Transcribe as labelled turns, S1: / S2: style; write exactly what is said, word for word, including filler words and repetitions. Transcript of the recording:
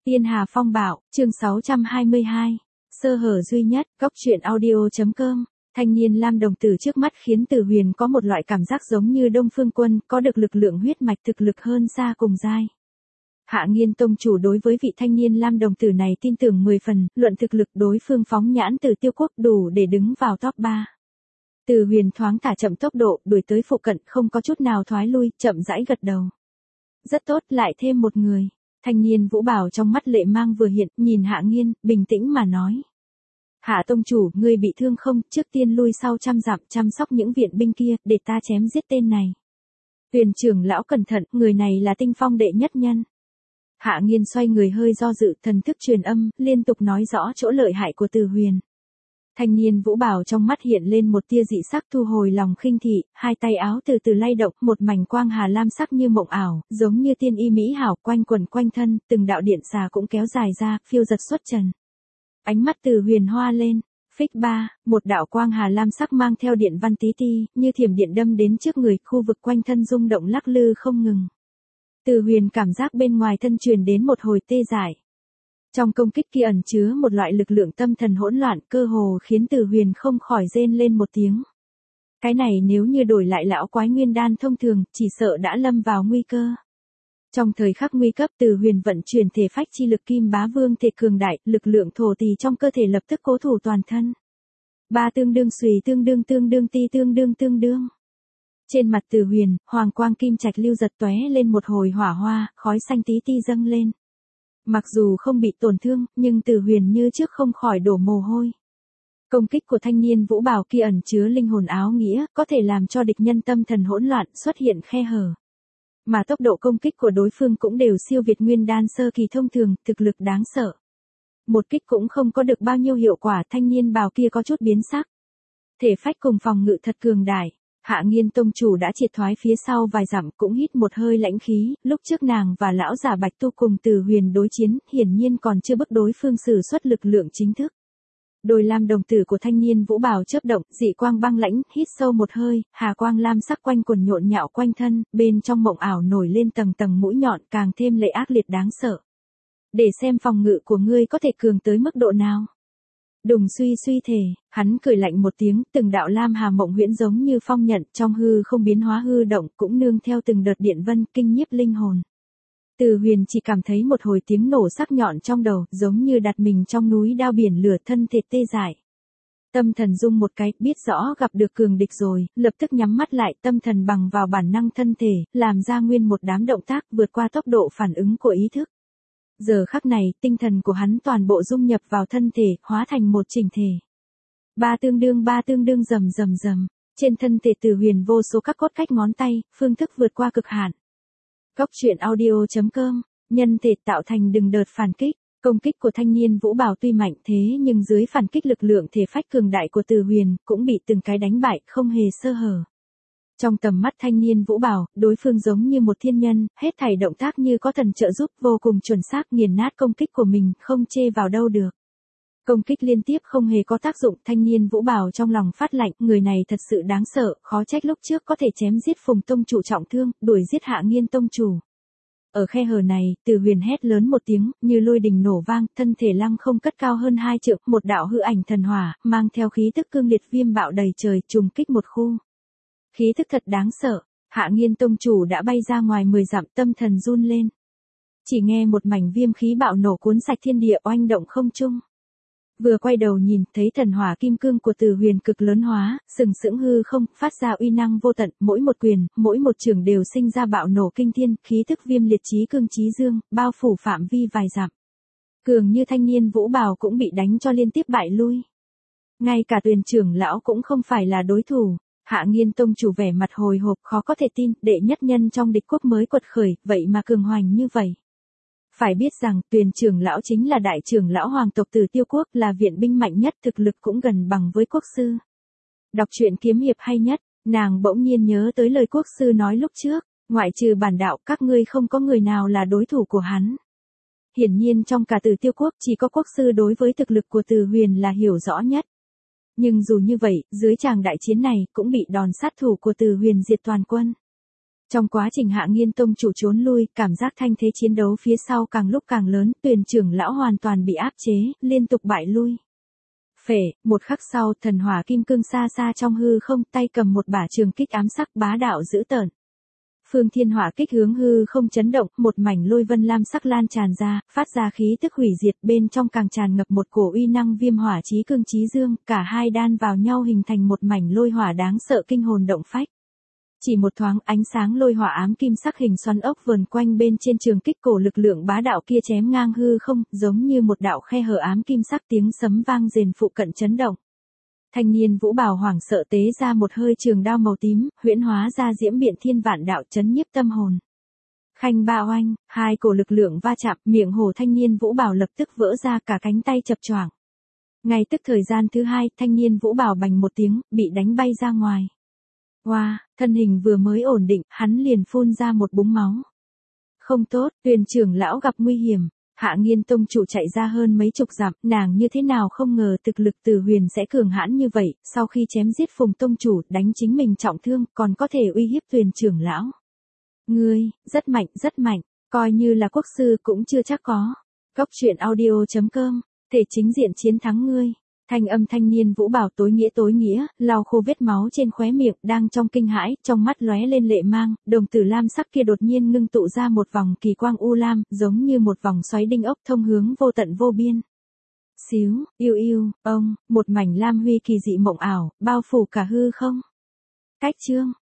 S1: Tiên Hà Phong Bạo, chương sáu trăm hai mươi hai. Sơ hở duy nhất, góc truyện audio.com. Thanh niên lam đồng tử trước mắt khiến Từ Huyền có một loại cảm giác giống như Đông Phương Quân, có được lực lượng huyết mạch thực lực hơn xa cùng giai. Hạ Nghiên tông chủ đối với vị thanh niên lam đồng tử này tin tưởng mười phần, luận thực lực đối phương phóng nhãn từ Tiêu Quốc đủ để đứng vào top ba. Từ Huyền thoáng thả chậm tốc độ, đuổi tới phụ cận, không có chút nào thoái lui, chậm rãi gật đầu. Rất tốt, lại thêm một người. Thanh niên Vũ Bảo trong mắt lệ mang vừa hiện, nhìn Hạ Nghiên, bình tĩnh mà nói. Hạ tông chủ, ngươi bị thương không, trước tiên lui sau trăm dặm chăm sóc những viện binh kia, để ta chém giết tên này. Huyền trưởng lão cẩn thận, người này là tinh phong đệ nhất nhân. Hạ Nghiên xoay người hơi do dự, thần thức truyền âm, liên tục nói rõ chỗ lợi hại của Từ Huyền. Thanh niên Vũ Bảo trong mắt hiện lên một tia dị sắc, thu hồi lòng khinh thị, hai tay áo từ từ lay động, một mảnh quang hà lam sắc như mộng ảo, giống như tiên y mỹ hảo quanh quần quanh thân, từng đạo điện xà cũng kéo dài ra, phiêu giật xuất trần. Ánh mắt Từ Huyền hoa lên, phích ba, một đạo quang hà lam sắc mang theo điện văn tí ti, như thiểm điện đâm đến trước người, khu vực quanh thân rung động lắc lư không ngừng. Từ Huyền cảm giác bên ngoài thân truyền đến một hồi tê dại. Trong công kích kia ẩn chứa một loại lực lượng tâm thần hỗn loạn, cơ hồ khiến Từ Huyền không khỏi rên lên một tiếng. Cái này nếu như đổi lại lão quái nguyên đan thông thường, chỉ sợ đã lâm vào nguy cơ. Trong thời khắc nguy cấp, Từ Huyền vận chuyển thể phách chi lực kim bá vương thể cường đại, lực lượng thổ tỳ trong cơ thể lập tức cố thủ toàn thân. Ba tương đương xùy tương đương tương đương ti tương đương tương đương. Trên mặt Từ Huyền, hoàng quang kim trạch lưu giật tóe lên một hồi hỏa hoa, khói xanh tí ti dâng lên. Mặc dù không bị tổn thương, nhưng Từ Huyền như trước không khỏi đổ mồ hôi. Công kích của thanh niên Vũ Bảo kia ẩn chứa linh hồn áo nghĩa, có thể làm cho địch nhân tâm thần hỗn loạn, xuất hiện khe hở. Mà tốc độ công kích của đối phương cũng đều siêu việt nguyên đan sơ kỳ thông thường, thực lực đáng sợ. Một kích cũng không có được bao nhiêu hiệu quả, thanh niên bào kia có chút biến sắc. Thể phách cùng phòng ngự thật cường đại. Hạ Nghiên tông chủ đã triệt thoái phía sau vài dặm, cũng hít một hơi lãnh khí, lúc trước nàng và lão giả Bạch Tu cùng Từ Huyền đối chiến, hiển nhiên còn chưa bức đối phương sử xuất lực lượng chính thức. Đôi lam đồng tử của thanh niên Vũ Bảo chớp động, dị quang băng lãnh, hít sâu một hơi, hà quang lam sắc quanh quần nhộn nhạo quanh thân, bên trong mộng ảo nổi lên tầng tầng mũi nhọn, càng thêm lệ ác liệt đáng sợ. Để xem phòng ngự của ngươi có thể cường tới mức độ nào. Đùng suy suy thể, hắn cười lạnh một tiếng, từng đạo lam hà mộng huyễn giống như phong nhận, trong hư không biến hóa hư động, cũng nương theo từng đợt điện vân, kinh nhiếp linh hồn. Từ Huyền chỉ cảm thấy một hồi tiếng nổ sắc nhọn trong đầu, giống như đặt mình trong núi đao biển lửa, thân thể tê dại. Tâm thần rung một cái, biết rõ gặp được cường địch rồi, lập tức nhắm mắt lại, tâm thần bằng vào bản năng thân thể, làm ra nguyên một đám động tác vượt qua tốc độ phản ứng của ý thức. Giờ khắc này, tinh thần của hắn toàn bộ dung nhập vào thân thể, hóa thành một chỉnh thể. Ba tương đương ba tương đương rầm rầm rầm, trên thân thể Từ Huyền vô số các cốt cách ngón tay, phương thức vượt qua cực hạn. Góc truyện audio.com, nhân thể tạo thành từng đợt phản kích, công kích của thanh niên Vũ Bảo tuy mạnh thế nhưng dưới phản kích lực lượng thể phách cường đại của Từ Huyền, cũng bị từng cái đánh bại, không hề sơ hở. Trong tầm mắt thanh niên Vũ Bảo, đối phương giống như một thiên nhân, hết thảy động tác như có thần trợ giúp, vô cùng chuẩn xác, nghiền nát công kích của mình, không chê vào đâu được. Công kích liên tiếp không hề có tác dụng, thanh niên Vũ Bảo trong lòng phát lạnh, người này thật sự đáng sợ, khó trách lúc trước có thể chém giết Phùng tông chủ trọng thương, đuổi giết Hạ Nghiên tông chủ. Ở khe hở này, Từ Huyền hét lớn một tiếng, như lôi đình nổ vang, thân thể lăng không cất cao hơn hai trượng, một đạo hư ảnh thần hỏa, mang theo khí tức cương liệt viêm bạo đầy trời, trùng kích một khu. Khí tức thật đáng sợ, Hạ Nghiên tông chủ đã bay ra ngoài mười dặm, tâm thần run lên. Chỉ nghe một mảnh viêm khí bạo nổ cuốn sạch thiên địa, oanh động không trung. Vừa quay đầu nhìn, thấy thần hỏa kim cương của Từ Huyền cực lớn hóa, sừng sững hư không, phát ra uy năng vô tận, mỗi một quyền, mỗi một trường đều sinh ra bạo nổ kinh thiên, khí tức viêm liệt chí cương chí dương, bao phủ phạm vi vài dặm. Cường như thanh niên Vũ Bảo cũng bị đánh cho liên tiếp bại lui. Ngay cả Tuyền trưởng lão cũng không phải là đối thủ. Hạ Nghiên tông chủ vẻ mặt hồi hộp, khó có thể tin, đệ nhất nhân trong địch quốc mới quật khởi, vậy mà cường hoành như vậy. Phải biết rằng, Tuyền trưởng lão chính là đại trưởng lão hoàng tộc từ Tiêu Quốc, là viện binh mạnh nhất, thực lực cũng gần bằng với quốc sư. Đọc truyện kiếm hiệp hay nhất, nàng bỗng nhiên nhớ tới lời quốc sư nói lúc trước, ngoại trừ bản đạo, các ngươi không có người nào là đối thủ của hắn. Hiển nhiên trong cả từ Tiêu Quốc, chỉ có quốc sư đối với thực lực của Từ Huyền là hiểu rõ nhất. Nhưng dù như vậy, dưới tràng đại chiến này, cũng bị đòn sát thủ của Từ Huyền diệt toàn quân. Trong quá trình Hạ Nghiên tông chủ trốn lui, cảm giác thanh thế chiến đấu phía sau càng lúc càng lớn, Tuyền trưởng lão hoàn toàn bị áp chế, liên tục bại lui. Phể, một khắc sau, thần hỏa kim cương xa xa trong hư không, tay cầm một bả trường kích ám sắc bá đạo dữ tợn. Phương Thiên Hỏa kích hướng hư không chấn động, một mảnh lôi vân lam sắc lan tràn ra, phát ra khí tức hủy diệt, bên trong càng tràn ngập một cổ uy năng viêm hỏa chí cương chí dương, cả hai đan vào nhau hình thành một mảnh lôi hỏa đáng sợ kinh hồn động phách. Chỉ một thoáng, ánh sáng lôi hỏa ám kim sắc hình xoắn ốc vờn quanh bên trên trường kích, cổ lực lượng bá đạo kia chém ngang hư không, giống như một đạo khe hở ám kim sắc, tiếng sấm vang rền phụ cận chấn động. Thanh niên Vũ Bào hoảng sợ tế ra một hơi trường đao màu tím, huyễn hóa ra diễm biện thiên vạn đạo chấn nhiếp tâm hồn. Khanh ba oanh, hai cổ lực lượng va chạm, miệng hồ thanh niên Vũ Bào lập tức vỡ ra, cả cánh tay chập choạng. Ngay tức thời gian thứ hai, thanh niên Vũ Bào bành một tiếng, bị đánh bay ra ngoài. Wow, thân hình vừa mới ổn định, hắn liền phun ra một búng máu. Không tốt, Tuyền trưởng lão gặp nguy hiểm. Hạ Nghiên tông chủ chạy ra hơn mấy chục dặm, nàng như thế nào không ngờ thực lực Từ Huyền sẽ cường hãn như vậy, sau khi chém giết Phùng tông chủ, đánh chính mình trọng thương, còn có thể uy hiếp Tuyền trưởng lão. Ngươi, rất mạnh, rất mạnh, coi như là quốc sư cũng chưa chắc có. Góc truyện audio chấm com, thể chính diện chiến thắng ngươi. Thanh âm thanh niên Vũ Bào tối nghĩa tối nghĩa, lau khô vết máu trên khóe miệng, đang trong kinh hãi, trong mắt lóe lên lệ mang, đồng tử lam sắc kia đột nhiên ngưng tụ ra một vòng kỳ quang u lam, giống như một vòng xoáy đinh ốc thông hướng vô tận vô biên. Xíu, yêu yêu, ông, một mảnh lam huy kỳ dị mộng ảo, bao phủ cả hư không. Cách chương